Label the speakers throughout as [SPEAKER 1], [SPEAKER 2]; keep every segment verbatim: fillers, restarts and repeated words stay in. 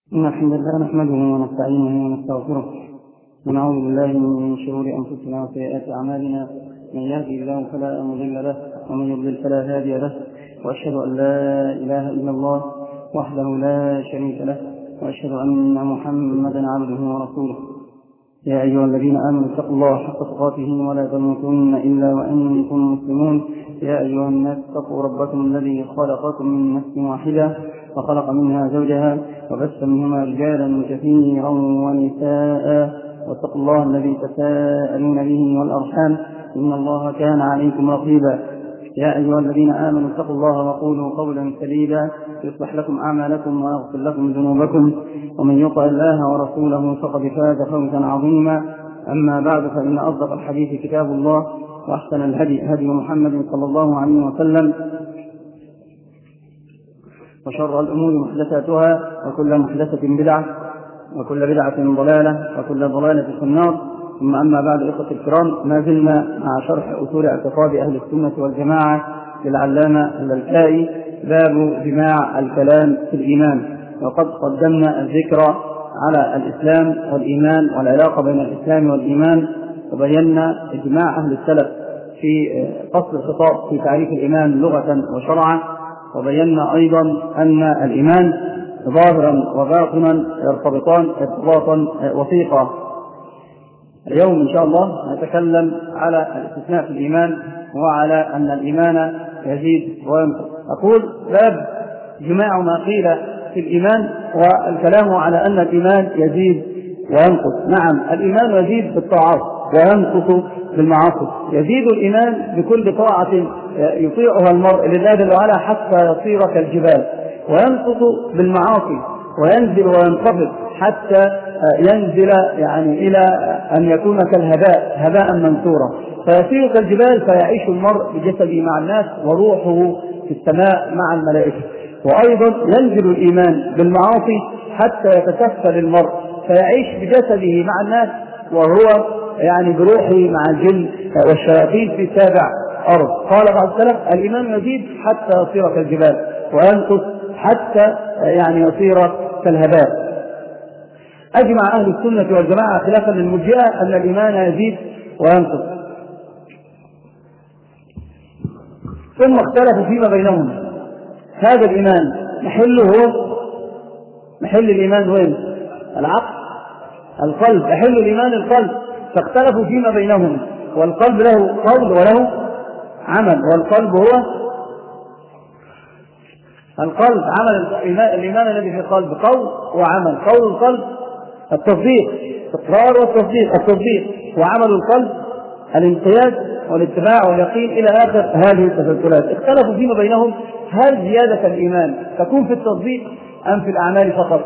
[SPEAKER 1] إن الحمد لله نحمده ونستعينه ونستغفره ونعوذ بالله من شرور أنفسنا وسيئات أعمالنا. من يهدي الله فلا مضل له ومن يضلل فلا هادي له، وأشهد أن لا إله إلا الله وحده لا شريك له، وأشهد أن محمدا عبده ورسوله. يا أيها الذين آمنوا اتقوا الله حق تقاته ولا تموتن إلا وأنتم مسلمون. يا أيها الناس اتقوا ربكم الذي خلقكم من نفس واحدة وخلق منها زوجها وبث منهما رجالا كثيرا ونساء، واتقوا الله الذي تساءلون به والأرحام إن الله كان عليكم رقيبا. يا أيها الذين آمنوا اتقوا الله وقولوا قولا سديدا يصلح لكم أعمالكم ويغفر لكم ذنوبكم، ومن يطع الله ورسوله فقد فاز فوزا عظيما. أما بعد، فإن أصدق الحديث كتاب الله، وأحسن الهدي هدي محمد صلى الله عليه وسلم، وشر الأمور محدثاتها، وكل محدثة بدعة، وكل بدعة ضلالة، وكل ضلالة في النار. ثم أما بعد، إخوة الكرام، ما زلنا مع شرح أصول اعتقاد أهل السنة والجماعة للعلامة اللالكائي، باب جماع الكلام في الإيمان. وقد قدمنا الذكر على الإسلام والإيمان والعلاقة بين الإسلام والإيمان، وبينا إجماع أهل السلف في فصل الخطاب في تعريف الإيمان لغة وشرعا، وبينا أيضا أن الإيمان ظاهرا وباطنا يرتبطان ارتباطا وثيقا. اليوم إن شاء الله نتكلم على الاستثناء في الإيمان، وعلى أن الإيمان يزيد وينقص. أقول باب جماع ما قيل في الإيمان، والكلام على أن الإيمان يزيد وينقص. نعم، الإيمان يزيد بالطاعات وينقص بالمعاصي. يزيد الإيمان بكل طاعة يطيعها المرء لله جل وعلا حتى يصير كالجبال، وينقص بالمعاصي وينزل وينخفض حتى ينزل يعني إلى أن يكون كالهباء، هباء منثورا، فيصير كالجبال، فيعيش المرء بجسده مع الناس وروحه في السماء مع الملائكة. وأيضا ينزل الإيمان بالمعاصي حتى يتكفل المرء فيعيش بجسده مع الناس وهو يعني بروحه مع الجن والشياطين في سابع أرض. قال بعض السلف: الإيمان يزيد حتى يصير كالجبال، وينقص حتى يعني يصير كالهباء. أجمع أهل السنة والجماعة خلافا للمرجئة أن الإيمان يزيد وينقص، ثم اختلفوا فيما بينهم. هذا الإيمان محله محل الإيمان وين؟ العقل، القلب، محل الإيمان القلب. فاختلفوا فيما بينهم، والقلب له قول وله عمل. والقلب هو القلب، عمل الإيمان الذي في القلب قول وعمل. قول القلب التصديق، إقرار والتصديق، التصديق، وعمل القلب الانقياد والاتباع واليقين إلى آخر هذه التسلسلات. اختلفوا فيما بينهم هل زيادة الإيمان تكون في التصديق أم في الأعمال فقط.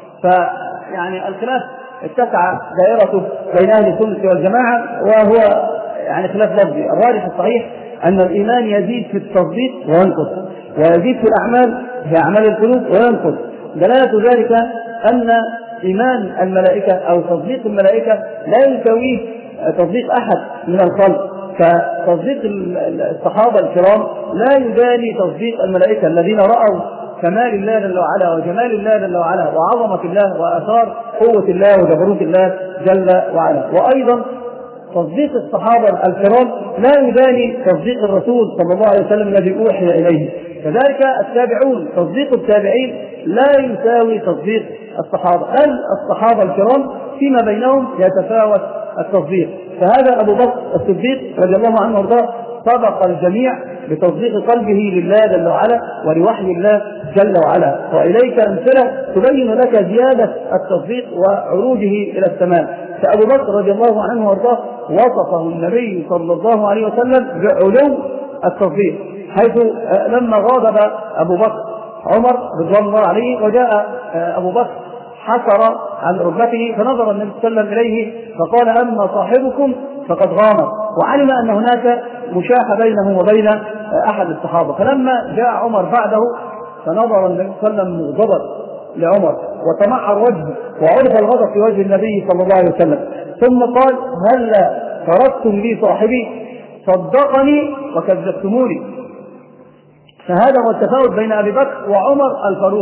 [SPEAKER 1] فيعني الخلاف اتسع دائرته بين أهل السنة والجماعة، وهو يعني خلاف لفظي. الراجح الصحيح أن الإيمان يزيد في التصديق وينقص، ويزيد في الأعمال، في أعمال القلوب، وينقص. دلالة ذلك أن إيمان الملائكة أو تصديق الملائكة لا يساويه تصديق أحد من الخلق. فتصديق الصحابة الكرام لا يداني تصديق الملائكة الذين رأوا كمال الله جل وعلا وجمال الله جل وعلا وعظمة الله وآثار قوة الله وجبروت الله جل وعلا. وأيضا تصديق الصحابة الكرام لا يداني تصديق الرسول صلى الله عليه وسلم الذي أوحي إليه. كذلك التابعون، تصديق التابعين لا يساوي تصديق الصحابة، بل الصحابة الكرام فيما بينهم يتفاوت التصديق. فهذا أبو بكر الصديق رضي الله عنه وارضاه سبق الجميع بتصديق قلبه لله جل وعلا ولوحي الله جل وعلا. وإليك أمثلة تبين لك زيادة التصديق وعروجه إلى السماء. فأبو بكر رضي الله عنه وارضاه وصفه النبي صلى الله عليه وسلم بعلو التصديق، حيث لما غاضب أبو بكر عمر رضي الله عليه، وجاء أبو بكر حسر عن ركبته، فنظر النبي صلى الله عليه وسلم إليه فقال: أما صاحبكم فقد غامر. وعلم أن هناك مشاحة بينه وبين أحد الصحابة. فلما جاء عمر بعده فنظر النبي صلى الله عليه وسلم مغضبا لعمر، وتمعر وجهه وعرف الغضب في وجه النبي صلى الله عليه وسلم، ثم قال: هل تركتم لي صاحبي؟ صدقني وكذبتموني. فهذا هو التفاوت بين أبي بكر وعمر الفاروق.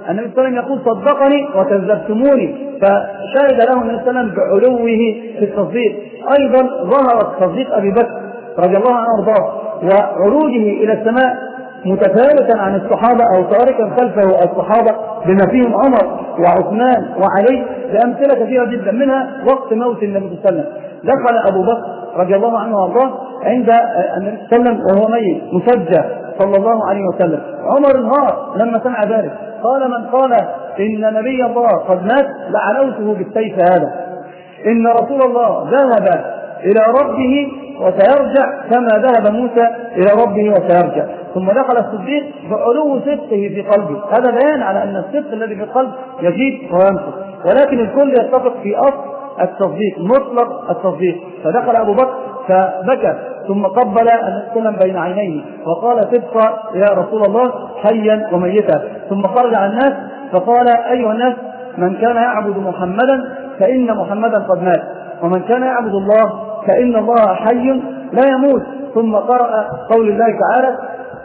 [SPEAKER 1] النبي صلى الله عليه وسلم يقول صدقني وكذبتموني، فشهد له النبي صلى الله عليه وسلم بعلوه في التصديق. أيضا ظهرت تصديق أبي بكر رضي الله عنه وارضاه وعروجه إلى السماء متفاوتا عن الصحابة أو تاركا خلفه الصحابة بما فيهم عمر وعثمان وعلي بأمثلة كثيرة جدا، منها وقت موت النبي صلى الله عليه وسلم دخل أبو بكر رضي الله عنه وارضاه عند النبي صلى الله عليه وسلم وهو ميت مسجى صلى الله عليه وسلم. عمر انهار لما سمع ذلك، قال من قال إن نبي الله قد مات لعنوته بالسيف هذا، إن رسول الله ذهب إلى ربه وسيرجع كما ذهب موسى إلى ربه وسيرجع. ثم دخل الصديق بعلو صدقه في قلبه، هذا بيان على أن الصدق الذي في القلب يزيد وينقص، ولكن الكل يتفق في أصل التصديق مطلق التصديق. فدخل أبو بكر فبكى ثم قبل النبي بين عينيه وقال صدق يا رسول الله حيا وميتا. ثم خرج على الناس فقال أيها الناس من كان يعبد محمدا فإن محمدا قد مات، ومن كان يعبد الله فإن الله حي لا يموت. ثم قرأ قول الله تعالى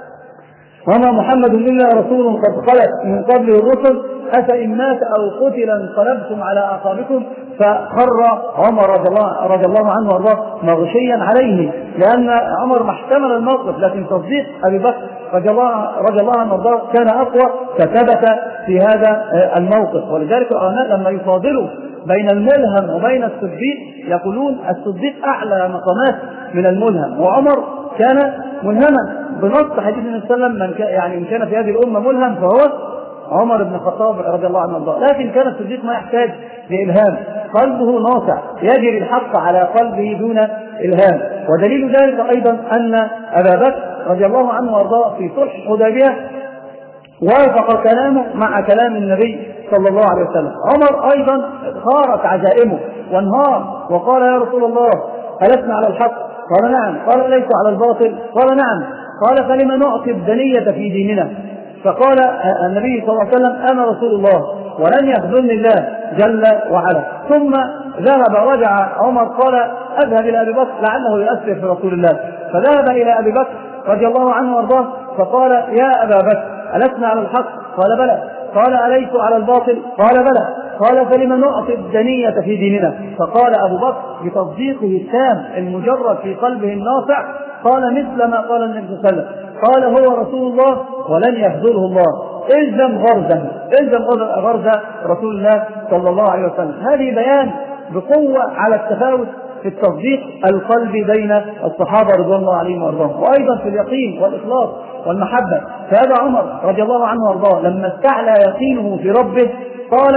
[SPEAKER 1] وما محمد إلا رسول قد خلت من قبله الرسل أفإن مات أو قتل انقلبتم على أعقابكم. فخر عمر رضي الله عنه وارضاه مغشيا عليه، لأن عمر ما احتمل الموقف، لكن تصديق أبي بكر رضي الله عنه وارضاه كان أقوى فثبت في هذا الموقف. ولذلك العلماء لما يفاضلوا بين الملهم وبين الصديق يقولون الصديق أعلى مقامات من الملهم، وعمر كان ملهما بنص حديث النبي صلى الله عليه وسلم من كان يعني إن كان في هذه الأمة ملهم فهو عمر بن الخطاب رضي الله عنه وارضاه. لكن كان الصديق ما يحتاج لإلهام، قلبه ناصع يجري الحق على قلبه دون إلهام. ودليل ذلك أيضا أن أبا بكر رضي الله عنه وارضاه في صلح الحديبية وافق كلامه مع كلام النبي صلى الله عليه وسلم. عمر أيضا خارت عزائمه وانهار وقال يا رسول الله ألسنا على الحق؟ قال نعم. قال ليس على الباطل؟ قال نعم. قال فلما نعطي الدنية في ديننا؟ فقال النبي صلى الله عليه وسلم أنا رسول الله ولن يخذلني الله جل وعلا. ثم ذهب ورجع عمر قال أذهب إلى أبي بكر لعله يؤثر في رسول الله، فذهب إلى أبي بكر رضي الله عنه وارضاه فقال يا أبا بكر ألسنا على الحق؟ قال بلى. قال أليس على الباطل؟ قال بلى. قال فلما نعطي الدنية في ديننا؟ فقال أبو بكر بتصديقه التام المجرد في قلبه الناصع قال مثل ما قال النبي صلى الله عليه وسلم، قال هو رسول الله ولن يخذله الله، الزم غرزه الزم غرزه رسول الله صلى الله عليه وسلم. هذه بيان بقوة على التفاوت في التصديق القلبي بين الصحابة رضوان الله عليهم وارضاهم، وأيضا في اليقين والإخلاص والمحبة. فهذا عمر رضي الله عنه وارضاه لما استعلى يقينه في ربه قال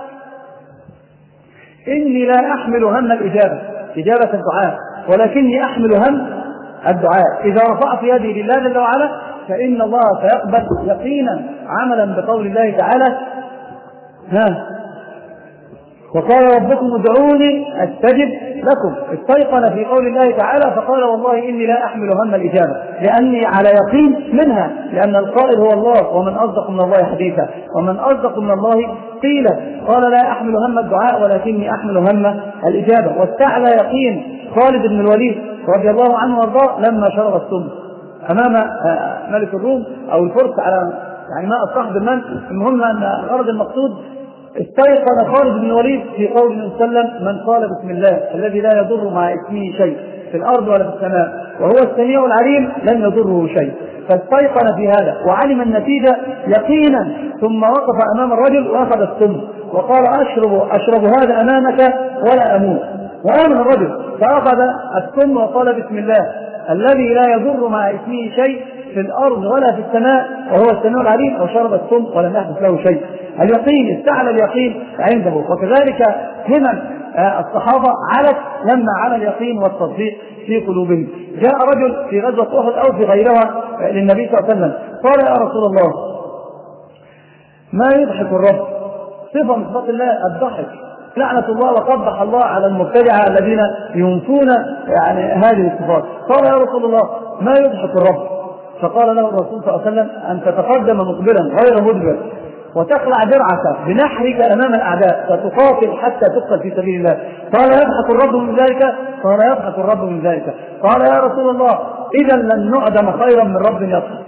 [SPEAKER 1] إني لا أحمل هم الإجابة إجابة الدعاء ولكني أحمل هم الدعاء، إذا رفعت يدي لله جل وعلا فإن الله سيقبل يقينا عملا بقول الله تعالى ها وقال ربكم ادعوني استجب لكم. استيقن في قول الله تعالى فقال والله إني لا أحمل هم الإجابة لأني على يقين منها، لأن القائل هو الله ومن أصدق من الله حديثا ومن أصدق من الله قيلا. قال لا أحمل هم الدعاء ولكني أحمل هم الإجابة. واستعلى يقين خالد بن الوليد رضي الله عنه وارضاه لما شرب السم أمام ملك الروم أو الفرس على يعني ما أصحاب المن. المهم أن غرض المقصود استيقن خالد بن الوليد في قول النبي صلى الله عليه وسلم من قال بسم الله الذي لا يضر مع اسمه شيء في الأرض ولا في السماء وهو السميع العليم لن يضره شيء، فاستيقن في هذا وعلم النتيجة يقينا. ثم وقف أمام الرجل وأخذ السم وقال أشرب, أشرب هذا أمامك ولا أموت، وآمن الرجل فأخذ السم وقال بسم الله الذي لا يضر مع اسمه شيء في الأرض ولا في السماء وهو السميع العليم، وشرب السم ولم يحدث له شيء. اليقين استعلى اليقين عنده. وكذلك همم الصحابة علت لما على اليقين والتصديق في قلوبهم. جاء رجل في غزوة أحد أو في غيرها للنبي صلى الله عليه وسلم قال يا رسول الله ما يضحك الرب؟ صفة من صفات الله الضحك، لعنة الله وقبح الله على المبتدعة الذين ينفون يعني هذه الصفات. قال يا رسول الله ما يضحك الرب؟ فقال له الرسول صلى الله عليه وسلم أن تتقدم مقبلا غير مدبر وتخلع درعك بنحرك أمام الأعداء فتقاتل حتى تقتل في سبيل الله. قال يضحك الرب من ذلك؟ قال يضحك الرب من ذلك. قال يا رسول الله إذا لن نعدم خيرا من رب يضحك،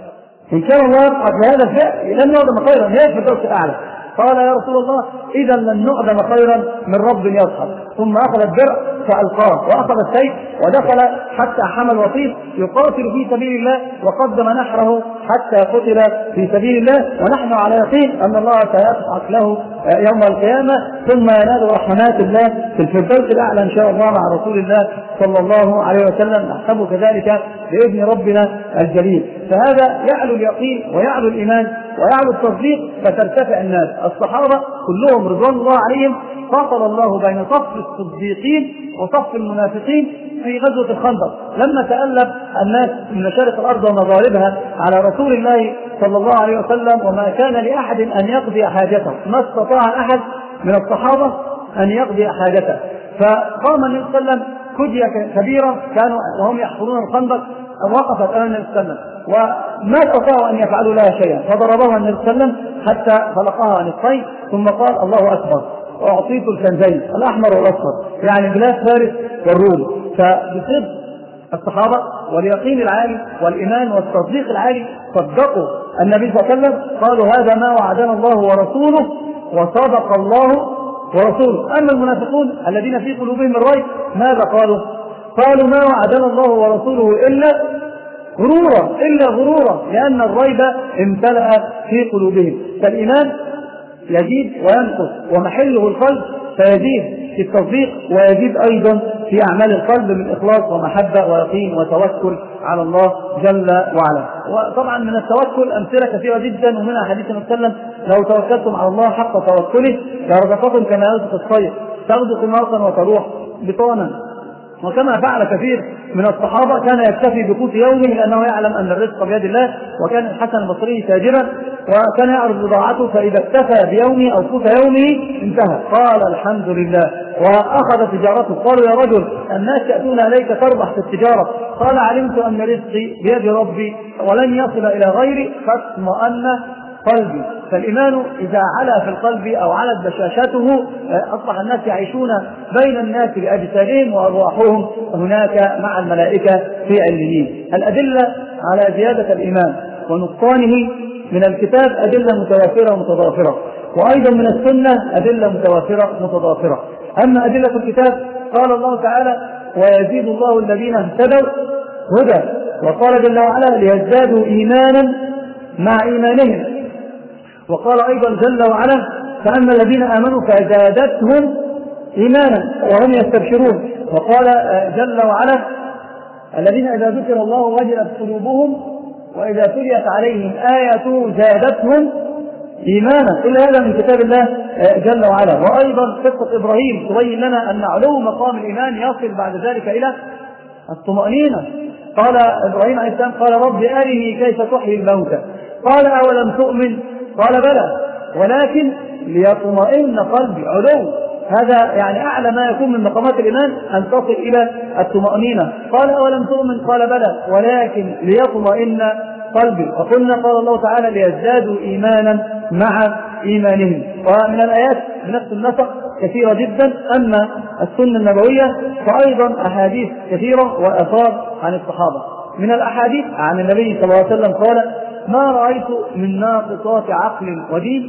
[SPEAKER 1] إن كان الله يضحك بهذا الفعل لن نعدم خيرا، هي في الدرس الأعلى. قال يا رسول الله إذا لن نعدم خيرا من رب يضحك. ثم أخذ الدرع فألقاه وأخذ السيف ودخل حتى حمل وطيس يقاتل في سبيل الله، وقدم نحره حتى قتل في سبيل الله، ونحن على يقين أن الله سيضحك له يوم القيامة، ثم ينال رحمات الله في الفردوس الأعلى إن شاء الله مع رسول الله صلى الله عليه وسلم، نحسب كذلك بإذن ربنا الجليل. فهذا يعلو اليقين ويعلو الإيمان ويعلو التصديق فترتفع الناس. الصحابة كلهم رضوان الله عليهم فصل الله بين صف الصديقين وصف المنافقين في غزوة الخندق، لما تألف الناس من مشارق الأرض ومغاربها على رسول الله صلى الله عليه وسلم، وما كان لأحد أن يقضي حاجته، ما استطاع أحد من الصحابة أن يقضي حاجته، فقام النبي صلى الله عليه وسلم كدية كبيرة كانوا وهم يحفرون الخندق، وقفت أمام النبي صلى الله عليه وسلم وما استطاعوا أن يفعلوا لها شيئا، فضربها النبي صلى الله عليه وسلم حتى خلقها نصفين، ثم قال الله أكبر وأعطيت الكنزين الأحمر والأصفر، يعني بلاد فارس والروم. فبصدق الصحابة واليقين العالي والإيمان والتصديق العالي صدقوا النبي صلى الله عليه وسلم، قالوا هذا ما وعدنا الله ورسوله وصدق الله ورسوله. أما المنافقون الذين في قلوبهم الريب ماذا قالوا؟ قالوا ما وعدنا الله ورسوله إلا غرورا إلا غرورا، لأن الريب امتلأ في قلوبهم. فالإيمان يزيد وينقص ومحله القلب، فيزيد في التصديق ويزيد أيضا في أعمال القلب من إخلاص ومحبة ويقين وتوكل على الله جل وعلا. وطبعا من التوكل أمثلة كثيرة جدا، ومنها حديث النبي صلى الله عليه وسلم لو توكلتم على الله حق توكله لرزقكم كما يرزق الطير تغدو ناقا وتروح بطانا. وكما فعل كثير من الصحابة كان يكتفي بقوت يومه لأنه يعلم أن الرزق بيد الله، وكان الحسن البصري تاجرا وكان يعرض بضاعته، فإذا اكتفى بيومه أو قوت يومه انتهى قال الحمد لله وأخذ تجارته. قالوا يا رجل الناس يأتون إليك تربح في التجارة، قال علمت أن رزقي بيد ربي ولن يصل إلى غيري فاطمأن قلبي. فالإيمان إذا علا في القلب أو علت بشاشته أصبح الناس يعيشون بين الناس بأجسادهم وأرواحهم هناك مع الملائكة في عليين. الأدلة على زيادة الإيمان ونقصانه من الكتاب أدلة متوافرة ومتضافرة، وأيضا من السنة أدلة متوافرة ومتضافرة. أما أدلة الكتاب قال الله تعالى ويزيد الله الذين اهتدوا هدى، وقال جل وعلا ليزدادوا إيمانا مع إيمانهم، وقال أيضا جل وعلا فأما الذين آمنوا فزادتهم إيمانا وهم يستبشرون، وقال جل وعلا الذين إذا ذكر الله وجلت قلوبهم وإذا تليت عليهم آية زادتهم إيمانا. كل هذا من كتاب الله جل وعلا. وأيضا قصة إبراهيم تبين لنا أن علو مقام الإيمان يصل بعد ذلك إلى الطمأنينة. قال إبراهيم عليه السلام قال رب أرني كيف تحيي الموتى، قال أولم تؤمن قال بلى ولكن ليطمئن قلبي. علو هذا يعني أعلى ما يكون من مقامات الإيمان أن تصل إلى الطمأنينة. قال أولم تؤمن قال بلى ولكن ليطمئن قلبي. وقلنا قال الله تعالى ليزدادوا إيمانا مع إيمانهم. ومن الآيات بنفس النسق كثيرة جدا. أما السنة النبوية فأيضا أحاديث كثيرة وآثار عن الصحابة. من الأحاديث عن النبي صلى الله عليه وسلم قال ما رأيت من ناقصات عقل ودين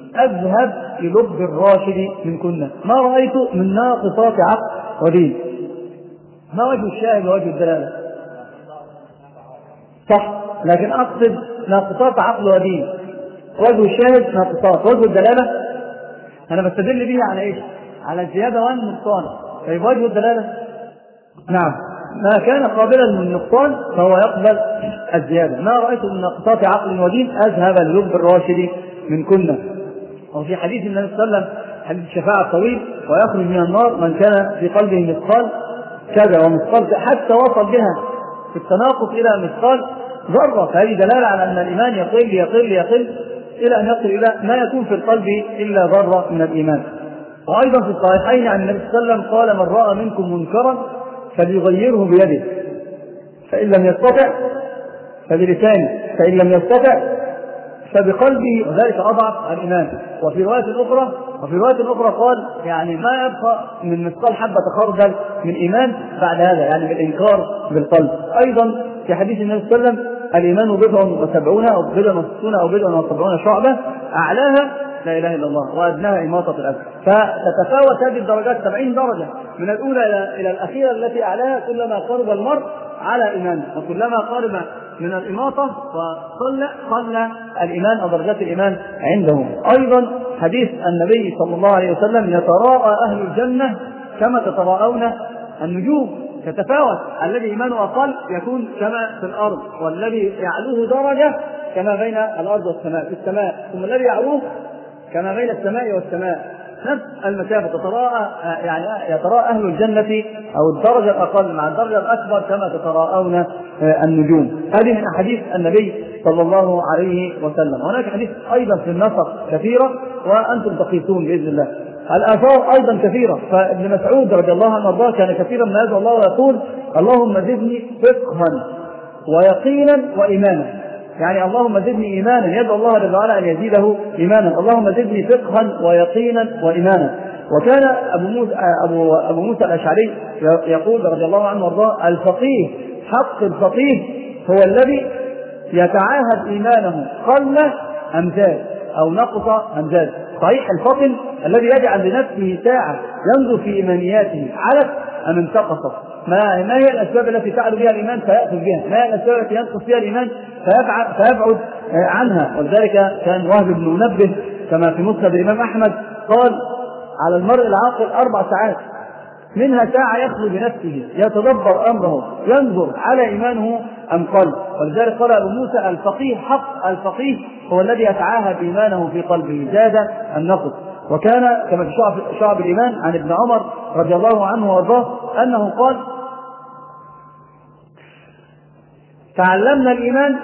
[SPEAKER 1] أذهب للب الراشد من كنا. ما رأيت من ناقصات عقل ودين. ما وجه الشاهد ووجه الدلالة؟ صح، لكن أقصد ناقصات عقل ودين. وجه الشاهد ناقصات، وجه الدلالة أنا بستدل به على إيش؟ على الزيادة والنقصان. طيب وجه الدلالة نعم ما كان قابلا للنقصان فهو يقبل الزيادة. ما رأيت من ناقصات عقل ودين أذهب للب الراشد من كنا. وفي حديث النبي صلى الله عليه وسلم حديث الشفاعة الطويل ويخرج من النار من كان في قلبه مثقال كذا ومثقال حتى وصل بها في التناقص إلى مثقال ذرة. فهذه دلالة على أن الإيمان يقل يقل يقل إلى أن يصل إلى ما يكون في القلب إلا ذرة من الإيمان. وأيضا في الصحيحين عن النبي صلى الله عليه وسلم قال من رأى منكم منكرا فليغيره بيده فإن لم يستطع فبلسانه فإن لم يستطع فبقلبه وذلك أضعف الإيمان. وفي رواية أخرى وفي رواية أخرى قال يعني ما يبقى من مثقال حبة خردل من إيمان بعد هذا، يعني بالإنكار بالقلب. أيضا في حديث النبي صلى الله عليه وسلم الإيمان بضع وسبعون أو بضع وستون أو بضع وسبعون شعبة، أعلاها لا إله إلا الله وأدناها إماطة الأذى. فتتفاوت هذه الدرجات سبعين درجة من الأولى إلى الأخيرة التي أعلاها كلما قرب المرء على إيمانه، وكلما قرب من الإماطة وقل قل الإيمان أو درجات الإيمان عنده. أيضا حديث النبي صلى الله عليه وسلم: يتراءى أهل الجنة كما تتراءون النجوم. تتفاوت، الذي إيمانه أقل يكون كما في الأرض، والذي يعلوه درجة كما بين الأرض والسماء في السماء، ثم الذي يعلوه كما بين السماء والسماء نفس المسافة. تتراءى يعني يتراءى أهل الجنة أو الدرجة الأقل مع الدرجة الأكبر كما تتراءون النجوم. هذه من أحاديث النبي صلى الله عليه وسلم. هناك حديث أيضا في النسق كثيرة وأنتم تقيسون بإذن الله. الآثار أيضا كثيرة، فابن مسعود رضي الله عنه وارضاه كان كثيرا ما يدعو الله ويقول: اللهم زدني فقها ويقينا وإيمانا. يعني اللهم زدني إيمانا، يدعو الله جل وعلا أن يزيده إيمانا. اللهم زدني فقها ويقينا وإيمانا. وكان أبو موسى, أبو أبو موسى الأشعري يقول رضي الله عنه وارضاه: الفقيه حق الفقيه هو الذي يتعاهد إيمانه قل أم زاد أو نقص أم زاد. صحيح الفطن الذي يجعل لنفسه ساعة ينظر في إيمانياته علت أم انتقصت، ما, ما هي الأسباب التي تعلو بها الإيمان فيأخذ بها، ما هي الأسباب التي ينقص بها الإيمان فيبعد عنها. ولذلك كان وهب بن منبه كما في مسند الإمام أحمد قال: على المرء العاقل أربع ساعات منها ساعة يخلو بنفسه يتدبر أمره ينظر على إيمانه أم قلب. ولذلك قال أبو موسى: الفقيه حق الفقيه هو الذي يتعاهد إيمانه في قلبه زاد النقص. وكان كما في شعب, شعب الإيمان عن ابن عمر رضي الله عنه وارضاه أنه قال: تعلمنا الإيمان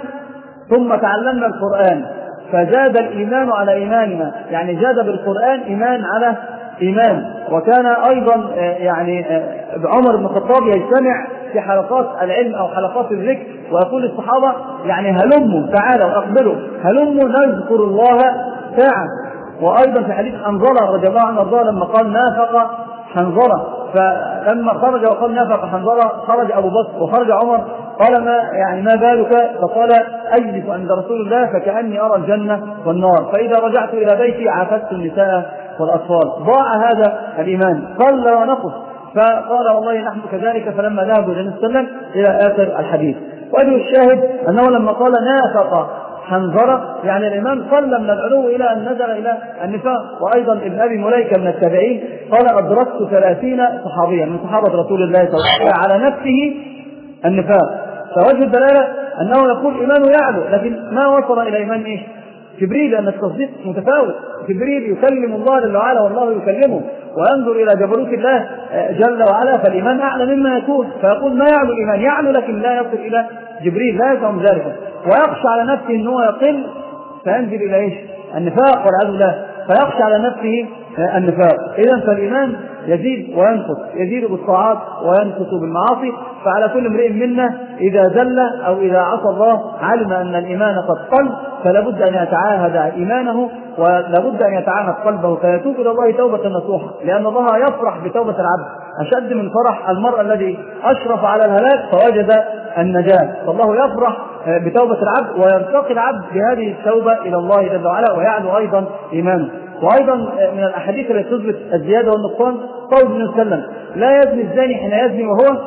[SPEAKER 1] ثم تعلمنا القرآن فزاد الإيمان على إيماننا، يعني زاد بالقرآن إيمان على إيمان. وكان أيضا يعني عمر بن الخطاب يجتمع في حلقات العلم أو حلقات الذكر ويقول للصحابة: يعني هلموا تعالوا أقبلوا هلموا نذكر الله ساعة. وأيضا في حديث حنظلة رضي الله عنه وارضاه لما قال: نافق حنظلة، فلما خرج وقال نافق حنظلة خرج أبو بكر وخرج عمر، قال: ما يعني ما بالك؟ فقال: أجلس عند رسول الله فكأني أرى الجنة والنار، فإذا رجعت إلى بيتي عافست النساء والأطفال. ضاع هذا الإيمان قل ونقص. فقال: والله نحن كذلك. فلما ذهبوا إلى النبي صلى الله عليه وسلم إلى آخر الحديث. وأجل الشاهد أنه لما قال نافق حنظلة يعني الإيمان قل من العلو إلى أن نزل إلى النفاق. وأيضا ابن أبي مليكة من التابعين قال: أدركت ثلاثين صحابيا من صحابة رسول الله صلى الله عليه وسلم على نفسه النفاق. فوجه الدلالة أنه يقول إيمانه يعلو، لكن ما وصل إلى إيمان إيش؟ جبريل، لأن التصديق متفاوت. جبريل يكلم الله جل وعلا والله يكلمه وينظر إلى جبروت الله جل وعلا، فالإيمان أعلى مما يكون، فيقول ما يعلو الإيمان، يعلو لكن لا يصل إلى جبريل، لا يفهم ذلك، ويخشى على نفسه أنه يقل فينزل إلى إيش؟ النفاق والعياذ بالله، فيخشى على نفسه النفاق. إذن فالإيمان يزيد وينقص، يزيد بالطاعات وينقص بالمعاصي. فعلى كل امرئ منا إذا زل أو إذا عصى الله علم أن الإيمان قد قل، فلا بد أن يتعاهد إيمانه ولا بد أن يتعاهد قلبه فيتوب إلى الله توبة نصوحة، لأن الله يفرح بتوبة العبد أشد من فرح المرء الذي أشرف على الهلاك فوجد النجاة. فالله يفرح بتوبة العبد ويرتقي العبد بهذه التوبة إلى الله جل وعلا ويعلو أيضا إيمانه. وأيضا من الأحاديث التي تثبت الزيادة والنقصان قول النبي صلى الله عليه وسلم: لا يزني الزاني حين يزني وهو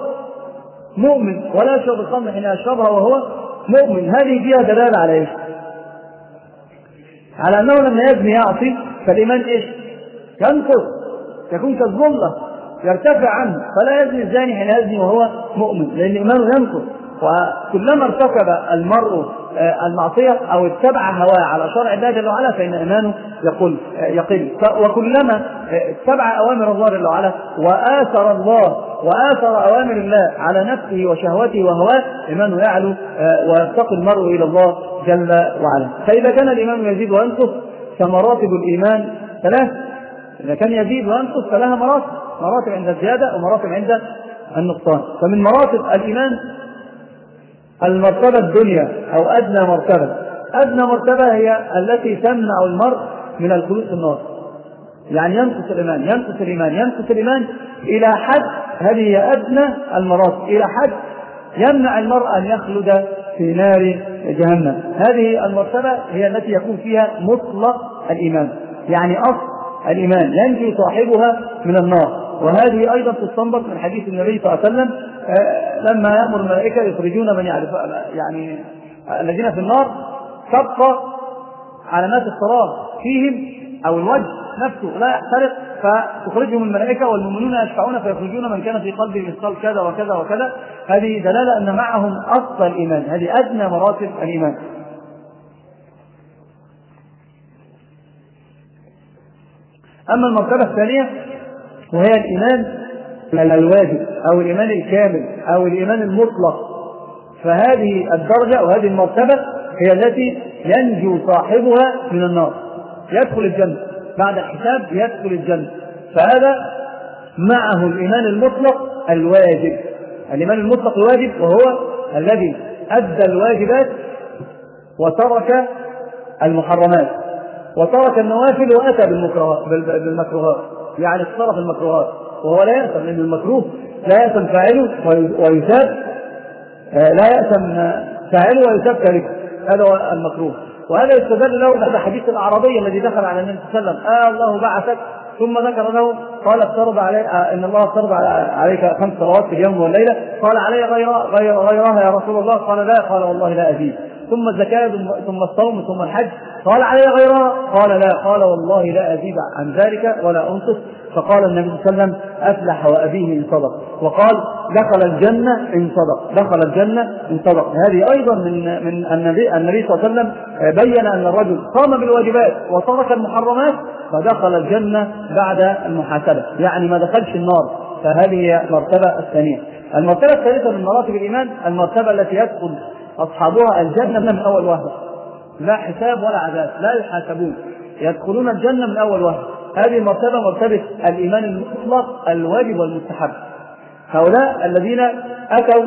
[SPEAKER 1] مؤمن ولا يشرب الخمر حين يشربها وهو مؤمن. هذه فيها دلالة على إيش؟ على أنه لما يزني يعصي فالإيمان إيش؟ ينقص، يكون كالظلة يرتفع عنه. فلا يزني الزاني حين يزني وهو مؤمن، لأن إيمانه ينقص. وكلما ارتكب المرء المعصية أو اتبع هواه على شرع الله جل وعلا فإن إيمانه يقل يقل وكلما اتبع أوامر الله جل وعلا وآثر الله وآثر أوامر الله على نفسه وشهوته وهواه إيمانه يعلو ويرتقي المرء إلى الله جل وعلا. فإذا كان الإيمان يزيد وينقص فمراتب الإيمان ثلاث. إذا كان يزيد وينقص فلها مراتب، مراتب عند الزيادة ومراتب عند النقصان. فمن مراتب الإيمان المرتبة الدنيا أو أدنى مرتبة. أدنى مرتبة هي التي تمنع المرء من الخلود في النار، يعني ينقص الإيمان ينقص الإيمان ينقص الإيمان إلى حد، هذه أدنى المراتب، إلى حد يمنع المرء أن يخلد في نار جهنم. هذه المرتبة هي التي يكون فيها مطلق الإيمان، يعني أصل الإيمان ينجو صاحبها من النار. وهذه أيضا تستنبط من حديث النبي صلى الله عليه وسلم لما يأمر الملائكة يخرجون من يعرف يعني الذين في النار تبقى علامات الصراط فيهم أو الوجه نفسه لا يحترق، فتخرجهم الملائكة والمؤمنون يشفعون فيخرجون من كان في قلبه مثقال كذا وكذا وكذا. هذه دلالة أن معهم أصل الإيمان، هذه أدنى مراتب الإيمان. أما المرتبة الثانية وهي الإيمان الواجب أو الإيمان الكامل أو الإيمان المطلق، فهذه الدرجة وهذه المرتبة هي التي ينجو صاحبها من النار، يدخل الجنة بعد الحساب، يدخل الجنة. فهذا معه الإيمان المطلق الواجب. الإيمان المطلق الواجب وهو الذي أدى الواجبات وترك المحرمات وترك النوافل وأتى بالمكروهات، يعني اتصرف المكروهات وهو لا يأثم، لأن المكروه لا يأثم فاعله ويثاب، لا يأثم فاعله ويثاب تاركه، هذا هو المكروه. وهذا يستدل له هذا حديث الأعرابي الذي دخل على النبي صلى الله عليه وسلم: آه الله بعثك، ثم ذكر له قال افترض علي آه إن الله افترض عليك خمس صلوات في اليوم والليلة، قال علي غير غير غيرها يا رسول الله؟ قال لا، قال والله لا أزيد. ثم الزكاة ثم الصوم ثم الحج، قال علي غيرها؟ قال لا، قال والله لا أزيد عن ذلك ولا أنقص. فقال النبي صلى الله عليه وسلم: أفلح وأبيه إن صدق. وقال: دخل الجنة إن صدق، دخل الجنة إن صدق. هذه أيضا من من النبي النبي صلى الله عليه وسلم بين أن الرجل قام بالواجبات وترك المحرمات فدخل الجنة بعد المحاسبة، يعني ما دخلش النار. فهذه هي المرتبة الثانية. المرتبة الثالثة من مراتب الإيمان المرتبة التي يدخل أصحابها الجنة من أول وهلة، لا حساب ولا عذاب، لا يحاسبون، يدخلون الجنة من أول وهلة. هذه المرتبة مرتبة الإيمان المطلق الواجب والمستحب. هؤلاء الذين أتوا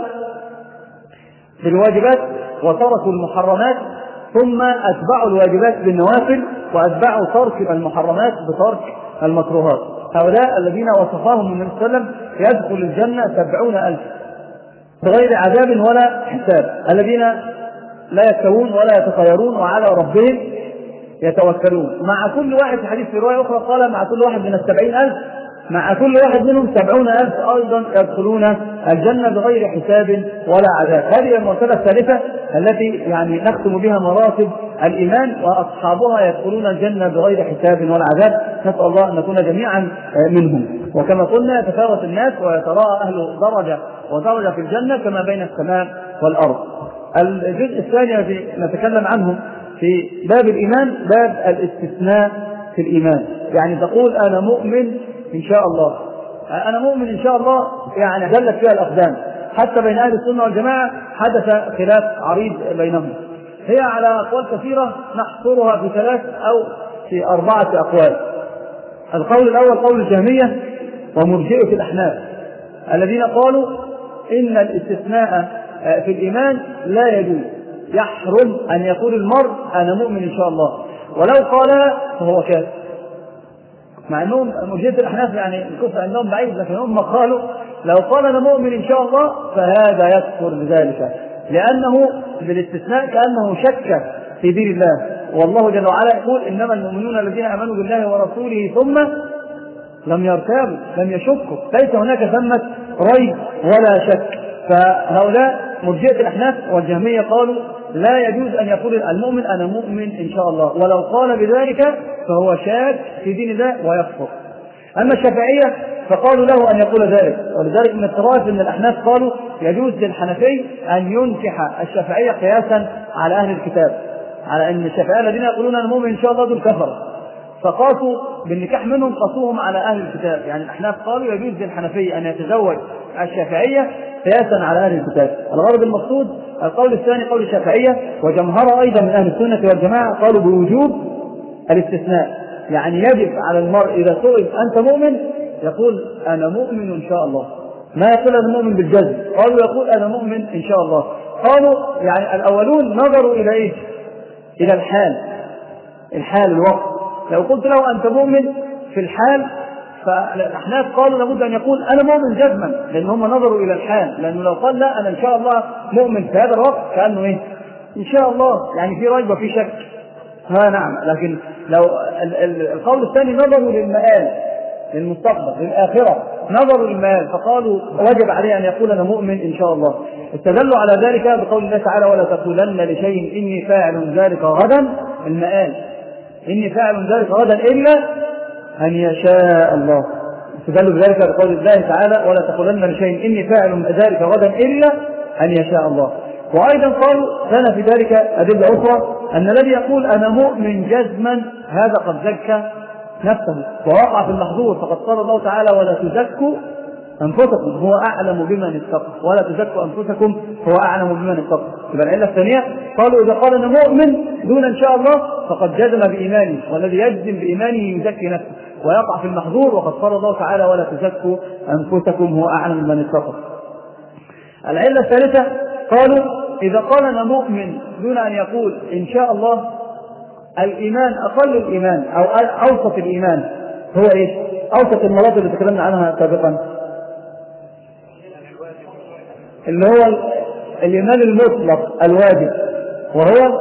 [SPEAKER 1] بالواجبات وتركوا المحرمات ثم أتبعوا الواجبات بالنوافل وأتبعوا ترك المحرمات بترك المكروهات، هؤلاء الذين وصفاهم النبي صلى الله عليه وسلم يدخل الجنة سبعون ألف بغير عذاب ولا حساب، الذين لا يستوون ولا يتطيرون وعلى ربهم يتوكلون. مع كل واحد في حديث في رواية أخرى قال مع كل واحد من السبعين ألف، مع كل واحد منهم سبعون ألف أيضا يدخلون الجنة بغير حساب ولا عذاب. هذه المرتبة الثالثة التي يعني نختم بها مراتب الإيمان، وأصحابها يدخلون الجنة بغير حساب ولا عذاب. نسأل الله أن نكون جميعا منهم. وكما قلنا يتفاوت الناس ويتراءى أهل درجة ودرجة في الجنة كما بين السماء والأرض. الجزء الثاني الذي نتكلم عنه في باب الإيمان باب الاستثناء في الإيمان، يعني تقول أنا مؤمن إن شاء الله، أنا مؤمن إن شاء الله، يعني دلت فيها الأقدام. حتى بين أهل السنة والجماعة حدث خلاف عريض بينهم، هي على أقوال كثيرة نحصرها في ثلاث أو في أربعة أقوال. القول الأول قول الجهمية ومرجئة الأحناف الذين قالوا إن الاستثناء في الإيمان لا يجوز، يحرم أن يقول المرء أنا مؤمن إن شاء الله، ولو قال فهو كافر. مع أنهم مرجئة الأحناف يعني الكفر عندهم بعيد، لكن هم قالوا لو قال أنا مؤمن إن شاء الله فهذا يكفر بذلك، لأنه بالاستثناء كأنه شك في دين الله. والله جل وعلا يقول إنما المؤمنون الذين آمنوا بالله ورسوله ثم لم يرتابوا لم يشكوا، ليس هناك ثمة ريب ولا شك. فهؤلاء مرجئة الأحناف والجهمية قالوا لا يجوز أن يقول المؤمن أنا مؤمن إن شاء الله، ولو قال بذلك فهو شاك في دين الله ويكفر. أما الشافعية فقالوا له أن يقول ذلك، ولذلك من الطرائف أن الأحناف قالوا يجوز للحنفي أن ينكح الشافعية قياسا على أهل الكتاب، على أن الشافعية الذين يقولون أنا مؤمن إن شاء الله دول كفر، فقاسوا بالنكاح منهم قاسوهم على أهل الكتاب. يعني الأحناف قالوا يجوز للحنفي أن يتزوج الشافعية قياسا على أهل الكتاب. الغرض المقصود القول الثاني قول الشافعية، وجمهر أيضا من أهل السنة والجماعة قالوا بوجوب الاستثناء، يعني يجب على المرء إذا سئل أنت مؤمن يقول أنا مؤمن إن شاء الله، ما يقول أنا مؤمن بالجزم، قالوا يقول أنا مؤمن إن شاء الله. قالوا يعني الأولون نظروا إلى إيه؟ إلى الحال، الحال الوقت. لو قلت له أنت مؤمن في الحال فالأحناف قالوا لابد أن يقول أنا مؤمن جزما، لأن هم نظروا إلى الحال، لأنه لو قال لا أنا إن شاء الله مؤمن في هذا الوقت كأنه إيه؟ إن شاء الله، يعني في ريب وفي شك. ها نعم. لكن لو القول الثاني نظروا للمآل، للمستقبل، للآخرة، نظروا للمآل فقالوا وجب عليه أن يقول أنا مؤمن إن شاء الله. استدلوا على ذلك بقول الله تعالى ولا تقولن لشيء إني فاعل ذلك غدا، المآل إني فاعل ذلك غدا إلا أن يشاء الله. استدلوا بذلك بقول الله تعالى ولا تقولن لشيء إني فاعل ذلك غدا إلا أن يشاء الله. وأيضا قالوا لنا في ذلك أدلة أخرى أن الذي يقول أنا مؤمن جزما هذا قد زكى نفسه ووقع في المحظور، فقد قال الله تعالى ولا تزكوا أنفسكم هو أعلم بمن اتقى، ولا تزكوا أنفسكم هو أعلم بمن اتقى. يبقى العلة الثانية قالوا إذا قال أنا مؤمن دون إن شاء الله فقد جزم بإيمانه، والذي يجزم بإيمانه يزكي نفسه ويقع في المحظور، وقد قال الله تعالى ولا تزكوا أنفسكم هو أعلم بمن اتقى. العلة الثالثة قالوا إذا قال أنا مؤمن دون أن يقول إن شاء الله، الإيمان أقل الإيمان أو أوسط الإيمان هو إيش؟ أوسط المراتب اللي تكلمنا عنها سابقا، اللي هو الإيمان المطلق الواجب، وهو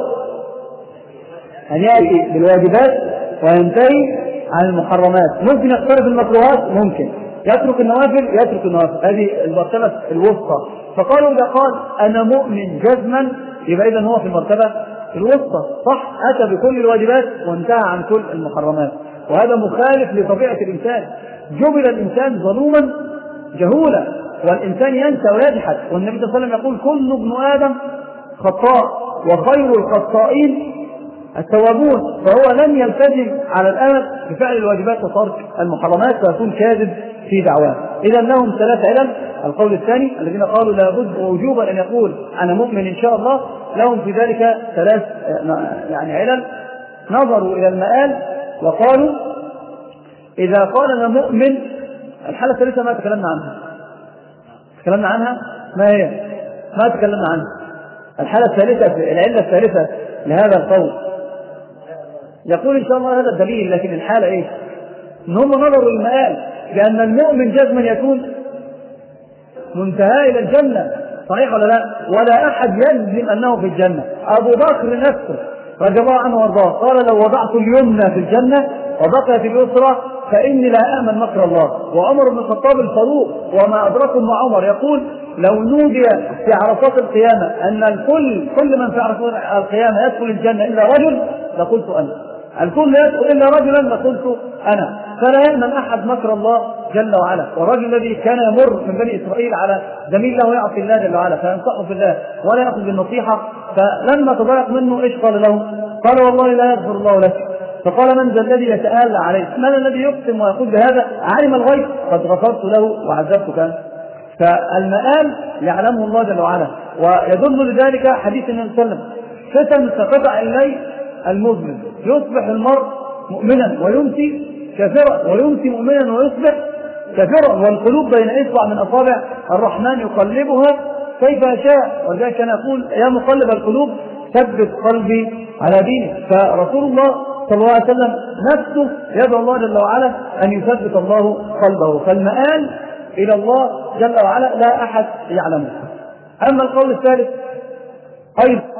[SPEAKER 1] أن يأتي بالواجبات وينتهي عن المحرمات. ممكن يقترب المكروهات، ممكن يترك النوافل، يترك النوافل. هذه المرتبة الوسطى. فقالوا إذا قال أنا مؤمن جزما يبقى إذن هو في المرتبة الوسطى، صح، أتى بكل الواجبات وانتهى عن كل المحرمات. وهذا مخالف لطبيعة الإنسان. جبل الإنسان ظلوما جهولا، والإنسان ينسى ويجحد، والنبي صلى الله عليه وسلم يقول كل ابن آدم خطاء وخير الخطائين التوابون. فهو لم يلتزم على الأمد بفعل الواجبات وترك المحرمات، فيكون كاذب في دعواه. إذا لهم ثلاث علل. القول الثاني الذين قالوا لابد ووجوبا أن يقول أنا مؤمن إن شاء الله، لهم في ذلك ثلاث يعني علل. نظروا إلى المآل وقالوا إذا قال أنا مؤمن. الحالة الثالثة ما تكلمنا عنها، تكلمنا عنها ما هي؟ ما تكلمنا عنها. الحالة الثالثة، العلة الثالثة لهذا القول، يقول إن شاء الله هذا الدليل، لكن الحالة إيه؟ إن هم نظروا للمآل، لأن المؤمن جزما يكون منتهى إلى الجنة، صحيح ولا لا؟ ولا أحد يجزم أنه في الجنة. أبو بكر نفسه رضي الله عنه وارضاه قال لو وضعت اليمنى في الجنة وبقيت اليسرى فإني لا أأمن مكر الله. وعمر بن الخطاب الفاروق وما أدركم مع عمر يقول لو نودي في عرصات القيامة أن الكل كل من في عرصات القيامة يدخل الجنة إلا رجل لقلت أنا، الكل يدخل إلا رجلا لقلت أنا. فلا يأمن أحد مكر الله جل وعلا. والرجل الذي كان يمر من بني إسرائيل على زميل له يعصي الله جل وعلا فينصحه في الله ولا يأخذ بالنصيحة، فلما تضايق منه إيش قال له؟ قال والله لا يغفر الله لك. فقال من ذا الذي يتآلى عليه؟ من الذي يقسم ويقول بهذا؟ عالم الغيب قد غفرت له وعذبتك أنت. فالمآل يعلمه الله جل وعلا. ويدل لذلك حديث النبي صلى الله عليه وسلم فتن كقطع الليل المظلم، يصبح المرء مؤمنا ويمسي كافرا، ويمسي مؤمنا ويصبح كافرا، والقلوب بين إصبع من أصابع الرحمن يقلبها كيف يشاء. وذلك كان يقول يا مقلب القلوب ثبت قلبي على دينك. فرسول الله صلى الله عليه وسلم نفسه يدعو الله جل وعلا أن يثبت الله قلبه. فالمآل إلى الله جل وعلا لا أحد يعلمه. أما القول الثالث أيضا